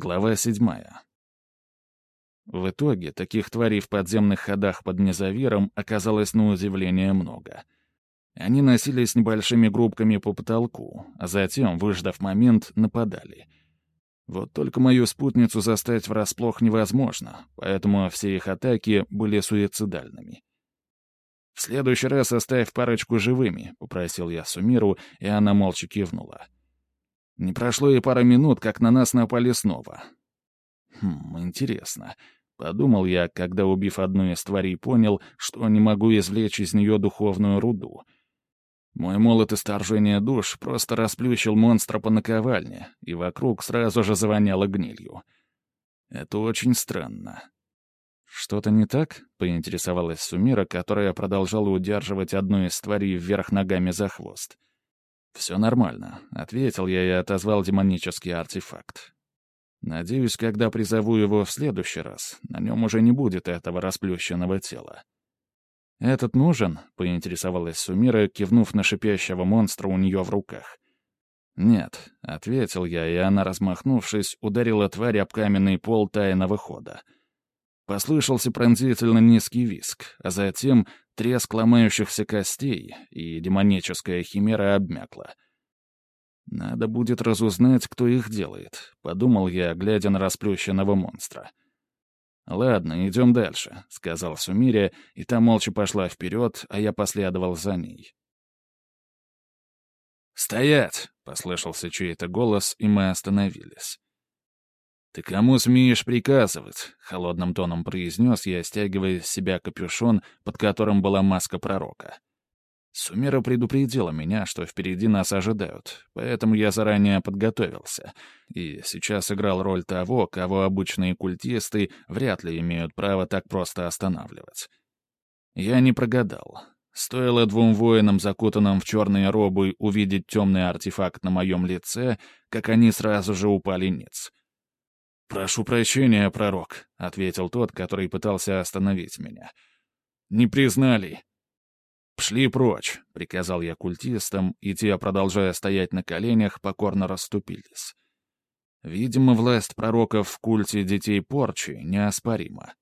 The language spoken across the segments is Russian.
Глава 7. В итоге таких тварей в подземных ходах под Незавиром оказалось на удивление много. Они носились небольшими группками по потолку, а затем, выждав момент, нападали. Вот только мою спутницу застать врасплох невозможно, поэтому все их атаки были суицидальными. «В следующий раз оставь парочку живыми», — попросил я Сумиру, и она молча кивнула. Не прошло и пара минут, как на нас напали снова. Интересно. Подумал я, когда, убив одну из тварей, понял, что не могу извлечь из нее духовную руду. Мой молот исторжения душ просто расплющил монстра по наковальне, и вокруг сразу же завоняло гнилью. Это очень странно. «Что-то не так?» — поинтересовалась Сумира, которая продолжала удерживать одну из тварей вверх ногами за хвост. «Все нормально», — ответил я и отозвал демонический артефакт. «Надеюсь, когда призову его в следующий раз, на нем уже не будет этого расплющенного тела». «Этот нужен?» — поинтересовалась Сумира, кивнув на шипящего монстра у нее в руках. «Нет», — ответил я, и она, размахнувшись, ударила тварь об каменный пол тайного хода. Послышался пронзительно низкий визг, а затем треск ломающихся костей, и демоническая химера обмякла. «Надо будет разузнать, кто их делает», — подумал я, глядя на расплющенного монстра. «Ладно, идем дальше», — сказал Сумире, и та молча пошла вперед, а я последовал за ней. «Стоять!» — послышался чей-то голос, и мы остановились. «Ты кому смеешь приказывать?» — холодным тоном произнес я, стягивая с себя капюшон, под которым была маска пророка. Сумира предупредила меня, что впереди нас ожидают, поэтому я заранее подготовился, и сейчас играл роль того, кого обычные культисты вряд ли имеют право так просто останавливать. Я не прогадал. Стоило двум воинам, закутанным в черные робы, увидеть темный артефакт на моем лице, как они сразу же упали ниц. «Прошу прощения, пророк», — ответил тот, который пытался остановить меня. «Не признали». «Пшли прочь», — приказал я культистам, и те, продолжая стоять на коленях, покорно расступились. Видимо, власть пророков в культе детей порчи неоспорима.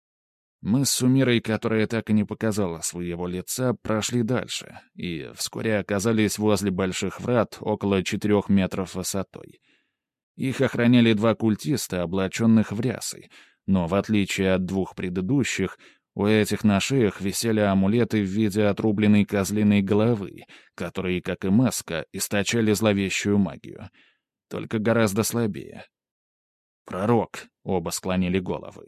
Мы с Сумирой, которая так и не показала своего лица, прошли дальше, и вскоре оказались возле больших врат около 4 метров высотой. Их охраняли 2 культиста, облаченных в рясы, но, в отличие от 2 предыдущих, у этих на шеях висели амулеты в виде отрубленной козлиной головы, которые, как и маска, источали зловещую магию. Только гораздо слабее. «Пророк!» — оба склонили головы.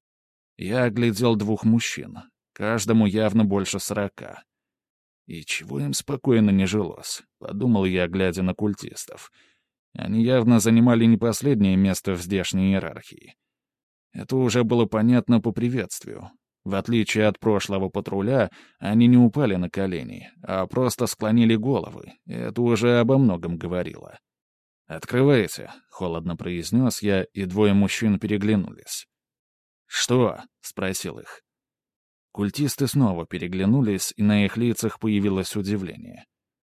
Я оглядел 2 мужчин, каждому явно больше 40. И чего им спокойно не жилось, подумал я, глядя на культистов. Они явно занимали не последнее место в здешней иерархии. Это уже было понятно по приветствию. В отличие от прошлого патруля, они не упали на колени, а просто склонили головы, и это уже обо многом говорило. «Открывайте», — холодно произнес я, и 2 мужчин переглянулись. «Что?» — спросил их. Культисты снова переглянулись, и на их лицах появилось удивление.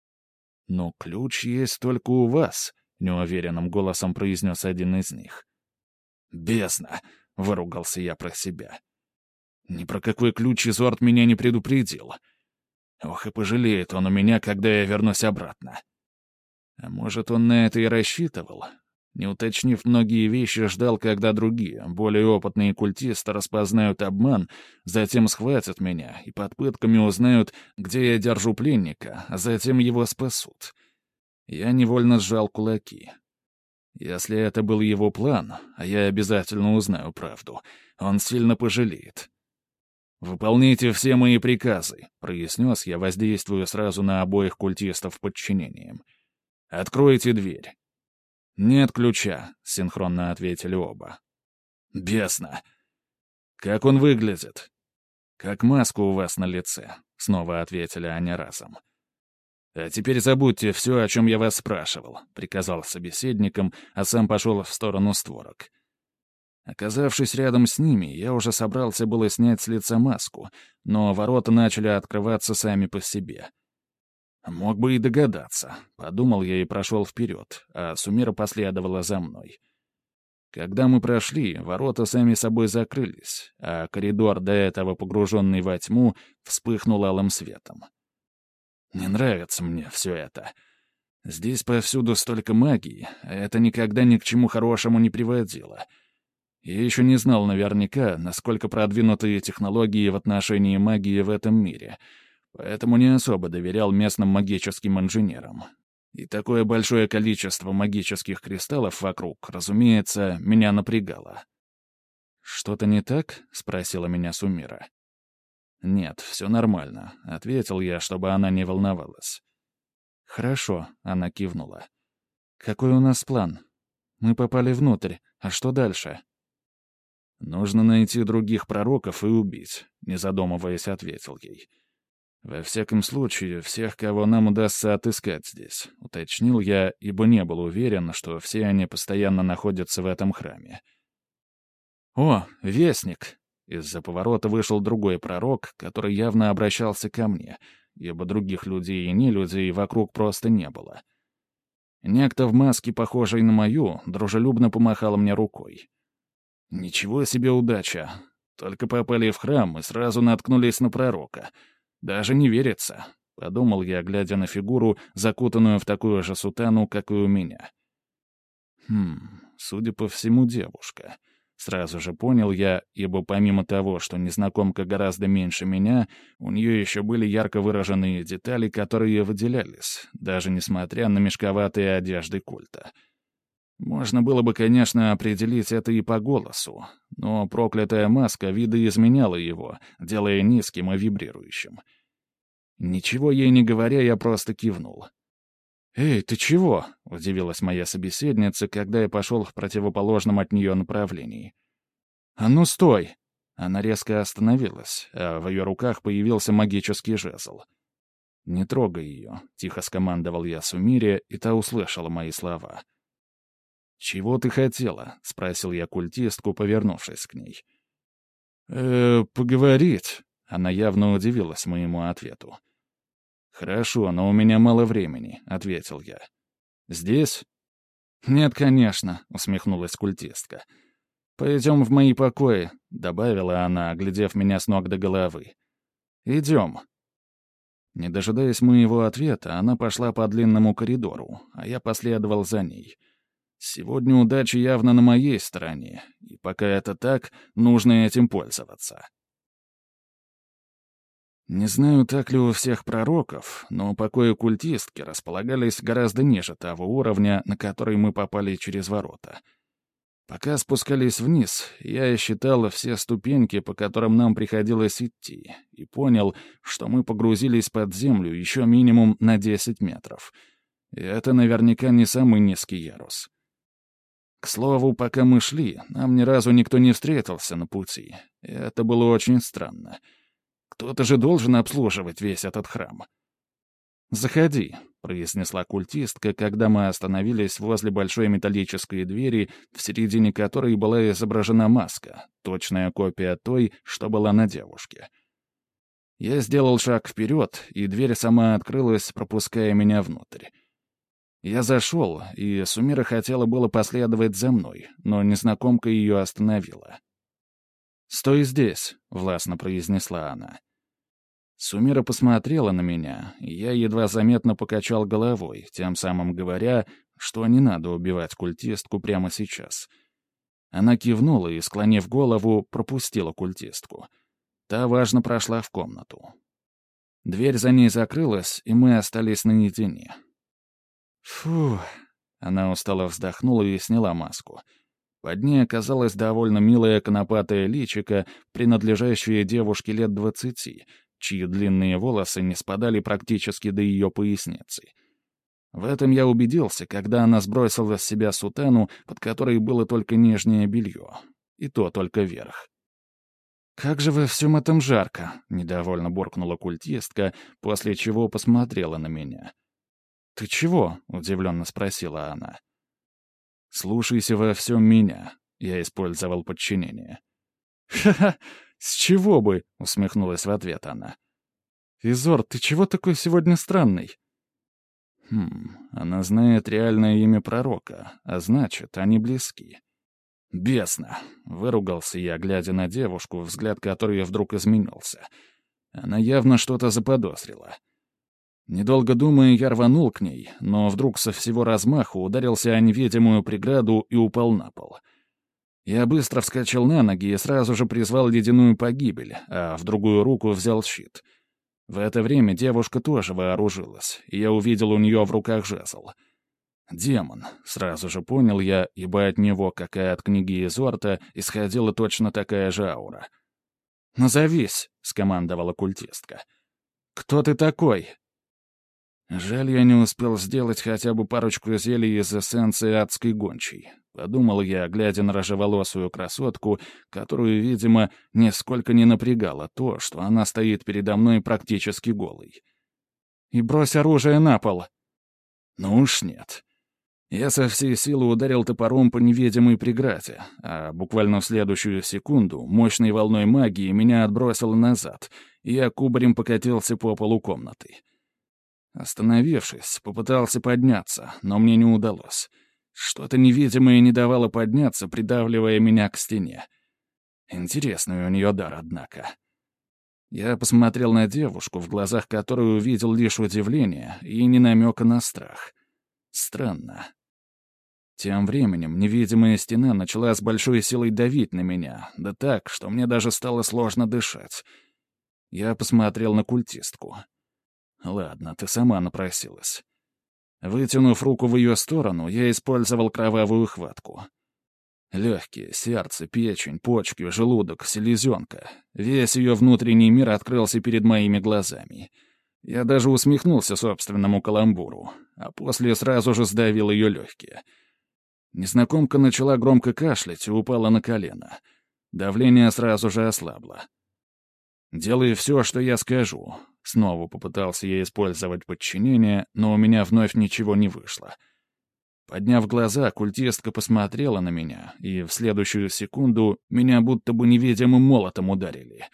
«Но ключ есть только у вас», — неуверенным голосом произнес один из них. «Бездна!» — выругался я про себя. Ни про какой ключ Изорд меня не предупредил. Ох, и пожалеет он у меня, когда я вернусь обратно. А может, он на это и рассчитывал? Не уточнив многие вещи, ждал, когда другие, более опытные культисты распознают обман, затем схватят меня и под пытками узнают, где я держу пленника, а затем его спасут. Я невольно сжал кулаки. Если это был его план, а я обязательно узнаю правду, он сильно пожалеет. «Выполните все мои приказы», — произнес я, воздействуя сразу на обоих культистов подчинением. «Откройте дверь». «Нет ключа», — синхронно ответили оба. «Бесно! Как он выглядит?» «Как маска у вас на лице», — снова ответили они разом. «А теперь забудьте все, о чем я вас спрашивал», — приказал собеседникам, а сам пошел в сторону створок. Оказавшись рядом с ними, я уже собрался было снять с лица маску, но ворота начали открываться сами по себе. Мог бы и догадаться, подумал я и прошел вперед, а Сумира последовала за мной. Когда мы прошли, ворота сами собой закрылись, а коридор, до этого погруженный во тьму, вспыхнул алым светом. Не нравится мне все это. Здесь повсюду столько магии, а это никогда ни к чему хорошему не приводило. Я еще не знал наверняка, насколько продвинутые технологии в отношении магии в этом мире, поэтому не особо доверял местным магическим инженерам. И такое большое количество магических кристаллов вокруг, разумеется, меня напрягало. «Что-то не так?» — спросила меня Сумира. «Нет, все нормально», — ответил я, чтобы она не волновалась. «Хорошо», — она кивнула. «Какой у нас план? Мы попали внутрь, а что дальше?» «Нужно найти других пророков и убить», — не задумываясь, ответил ей. «Во всяком случае, всех, кого нам удастся отыскать здесь», — уточнил я, ибо не был уверен, что все они постоянно находятся в этом храме. «О, вестник!» Из-за поворота вышел другой пророк, который явно обращался ко мне, ибо других людей и нелюдей вокруг просто не было. Некто в маске, похожей на мою, дружелюбно помахал мне рукой. «Ничего себе удача! Только попали в храм и сразу наткнулись на пророка. Даже не верится», — подумал я, глядя на фигуру, закутанную в такую же сутану, как и у меня. Судя по всему, девушка. Сразу же понял я, ибо помимо того, что незнакомка гораздо меньше меня, у нее еще были ярко выраженные детали, которые выделялись, даже несмотря на мешковатые одежды культа. Можно было бы, конечно, определить это и по голосу, но проклятая маска видоизменяла его, делая низким и вибрирующим. Ничего ей не говоря, я просто кивнул. «Эй, ты чего?» — удивилась моя собеседница, когда я пошел в противоположном от нее направлении. «А ну, стой!» Она резко остановилась, а в ее руках появился магический жезл. «Не трогай ее», — тихо скомандовал я Сумире, и та услышала мои слова. «Чего ты хотела?» — спросил я культистку, повернувшись к ней. Поговорить». Она явно удивилась моему ответу. «Хорошо, но у меня мало времени», — ответил я. «Здесь?» «Нет, конечно», — усмехнулась культистка. «Пойдем в мои покои», — добавила она, оглядев меня с ног до головы. «Идем». Не дожидаясь моего ответа, она пошла по длинному коридору, а я последовал за ней. Сегодня удача явно на моей стороне, и пока это так, нужно этим пользоваться. Не знаю, так ли у всех пророков, но покои культистки располагались гораздо ниже того уровня, на который мы попали через ворота. Пока спускались вниз, я считал все ступеньки, по которым нам приходилось идти, и понял, что мы погрузились под землю еще минимум на 10 метров. И это наверняка не самый низкий ярус. К слову, пока мы шли, нам ни разу никто не встретился на пути, и это было очень странно. Кто-то же должен обслуживать весь этот храм. «Заходи», — произнесла культистка, когда мы остановились возле большой металлической двери, в середине которой была изображена маска, точная копия той, что была на девушке. Я сделал шаг вперед, и дверь сама открылась, пропуская меня внутрь. Я зашел, и Сумира хотела было последовать за мной, но незнакомка ее остановила. «Стой здесь», — властно произнесла она. Сумира посмотрела на меня, и я едва заметно покачал головой, тем самым говоря, что не надо убивать культистку прямо сейчас. Она кивнула и, склонив голову, пропустила культистку. Та важно прошла в комнату. Дверь за ней закрылась, и мы остались наедине. «Фу!» — она устало вздохнула и сняла маску. Под ней оказалось довольно милое конопатое личико, принадлежащее девушке лет 20, чьи длинные волосы не спадали практически до ее поясницы. В этом я убедился, когда она сбросила с себя сутану, под которой было только нижнее белье. И то только верх. «Как же во всем этом жарко!» — недовольно буркнула культистка, после чего посмотрела на меня. «Ты чего?» — удивленно спросила она. «Слушайся во всем меня», — я использовал подчинение. «Ха-ха! С чего бы?» — усмехнулась в ответ она. «Изор, ты чего такой сегодня странный?» Она знает реальное имя пророка, а значит, они близки. «Бесно!» — выругался я, глядя на девушку, взгляд которой вдруг изменился. Она явно что-то заподозрила. Недолго думая, я рванул к ней, но вдруг со всего размаху ударился о невидимую преграду и упал на пол. Я быстро вскочил на ноги и сразу же призвал ледяную погибель, а в другую руку взял щит. В это время девушка тоже вооружилась, и я увидел у нее в руках жезл. «Демон», — сразу же понял я, ибо от него, как и от книги Изорта, исходила точно такая же аура. «Назовись», — скомандовала культистка. «Кто ты такой?» Жаль, я не успел сделать хотя бы парочку зелий из эссенции адской гончей. Подумал я, глядя на рыжеволосую красотку, которую, видимо, нисколько не напрягало то, что она стоит передо мной практически голой. «И брось оружие на пол!» «Ну уж нет». Я со всей силы ударил топором по невидимой преграде, а буквально в следующую секунду мощной волной магии меня отбросило назад, и я кубарем покатился по полу комнаты. Остановившись, попытался подняться, но мне не удалось. Что-то невидимое не давало подняться, придавливая меня к стене. Интересный у нее дар, однако. Я посмотрел на девушку, в глазах которой увидел лишь удивление и ни намека на страх. Странно. Тем временем невидимая стена начала с большой силой давить на меня, да так, что мне даже стало сложно дышать. Я посмотрел на культистку. «Ладно, ты сама напросилась». Вытянув руку в ее сторону, я использовал кровавую хватку. Легкие, сердце, печень, почки, желудок, селезенка. Весь ее внутренний мир открылся перед моими глазами. Я даже усмехнулся собственному каламбуру, а после сразу же сдавил ее легкие. Незнакомка начала громко кашлять и упала на колено. Давление сразу же ослабло. «Делай все, что я скажу». Снова попытался я использовать подчинение, но у меня вновь ничего не вышло. Подняв глаза, культистка посмотрела на меня, и в следующую секунду меня будто бы невидимым молотом ударили.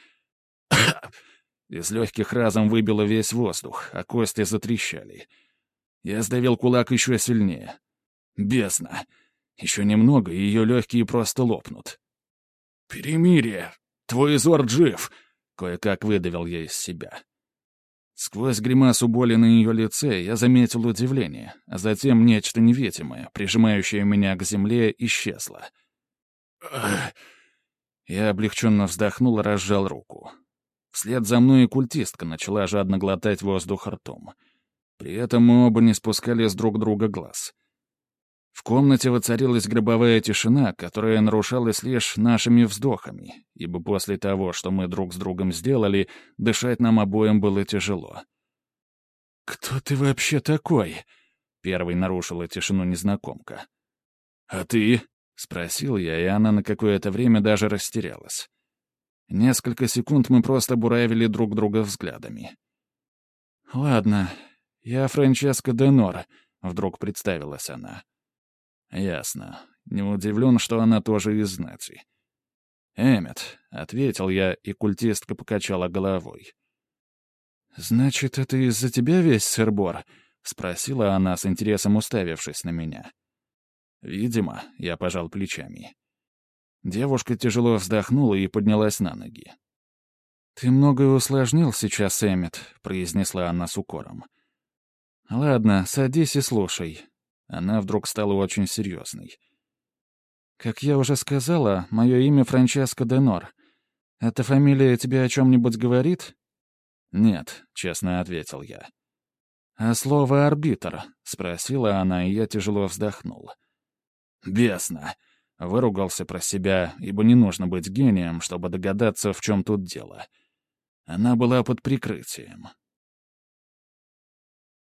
Из легких разом выбило весь воздух, а кости затрещали. Я сдавил кулак еще сильнее. Бездна. Еще немного, и ее легкие просто лопнут. «Перемирие! Твой Изорт жив!» — кое-как выдавил я из себя. Сквозь гримасу боли на ее лице я заметил удивление, а затем нечто невидимое, прижимающее меня к земле, исчезло. Я облегченно вздохнул и разжал руку. Вслед за мной и культистка начала жадно глотать воздух ртом. При этом мы оба не спускали с друг друга глаз. В комнате воцарилась гробовая тишина, которая нарушалась лишь нашими вздохами, ибо после того, что мы друг с другом сделали, дышать нам обоим было тяжело. «Кто ты вообще такой?» — первой нарушила тишину незнакомка. «А ты?» — спросил я, и она на какое-то время даже растерялась. Несколько секунд мы просто буравили друг друга взглядами. «Ладно, я Франческа де Нор», — вдруг представилась она. «Ясно. Не удивлен, что она тоже из знати». «Эммет», — ответил я, и культистка покачала головой. «Значит, это из-за тебя весь сыр-бор?» — спросила она с интересом, уставившись на меня. «Видимо», — я пожал плечами. Девушка тяжело вздохнула и поднялась на ноги. «Ты многое усложнил сейчас, Эммет», — произнесла она с укором. «Ладно, садись и слушай». Она вдруг стала очень серьезной. «Как я уже сказала, мое имя Франческа де Нор. Эта фамилия тебе о чем-нибудь говорит?» «Нет», — честно ответил я. «А слово «арбитр»?» — спросила она, и я тяжело вздохнул. «Бесно!» — выругался про себя, ибо не нужно быть гением, чтобы догадаться, в чем тут дело. Она была под прикрытием.